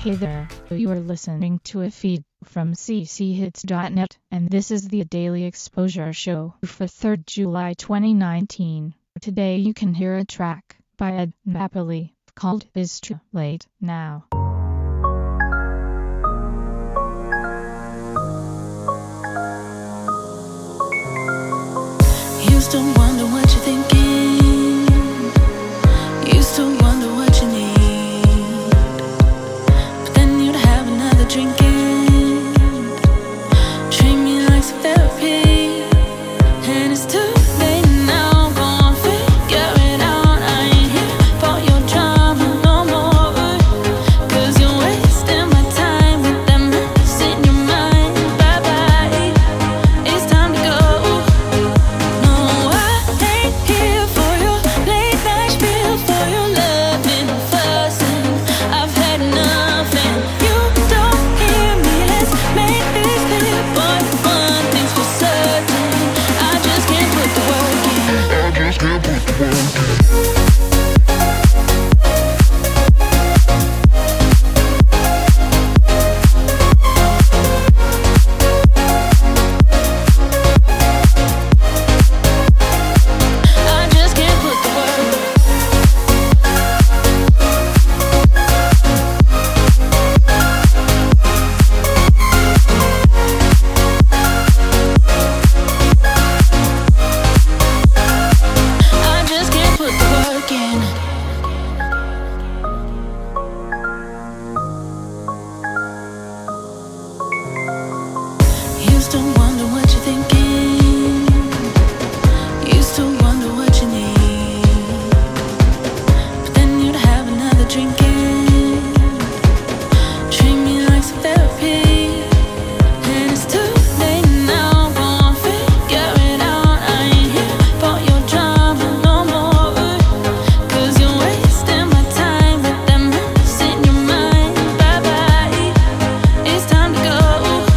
Hey there, you are listening to a feed from cchits.net, and this is the Daily Exposure Show for 3rd July 2019. Today you can hear a track by Ed Napoli called It's Too Late Now. Used to wonder what you're thinking, used to wonder what you need, but then you'd have another drink and treat me like some therapy. And it's too late now, go on, figure it out. I ain't here for your drama no more, 'cause you're wasting my time with that mess in your mind. Bye bye, it's time to go. Used to wonder what you're thinking, used to wonder what you need, but then you'd have another drink and treat me like some therapy. And it's too late now, go on, figure it out. I ain't here for your drama no more, 'cause you're wasting my time with that mess in your mind. Bye bye, it's time to go.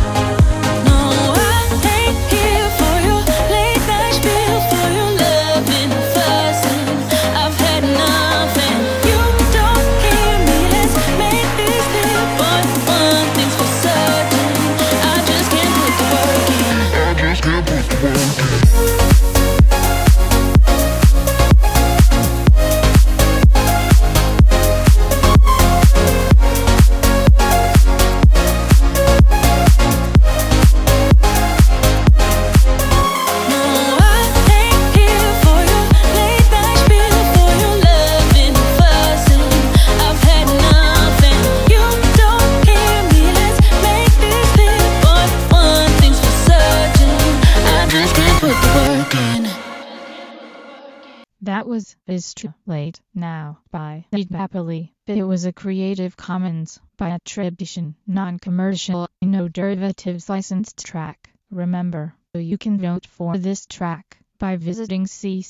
That was It's Too Late Now by Ed Napoli. It was a Creative Commons by attribution, non-commercial, no derivatives licensed track. Remember, you can vote for this track by visiting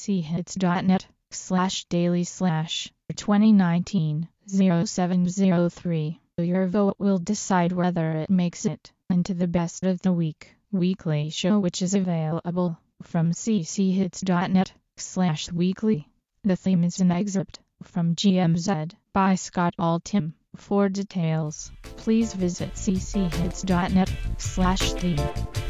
cchits.net/daily/2019-0703. Your vote will decide whether it makes it into the Best of the Week weekly show, which is available from cchits.net/weekly. The theme is an excerpt from GMZ by Scott Altham. For details, please visit cchits.net/theme.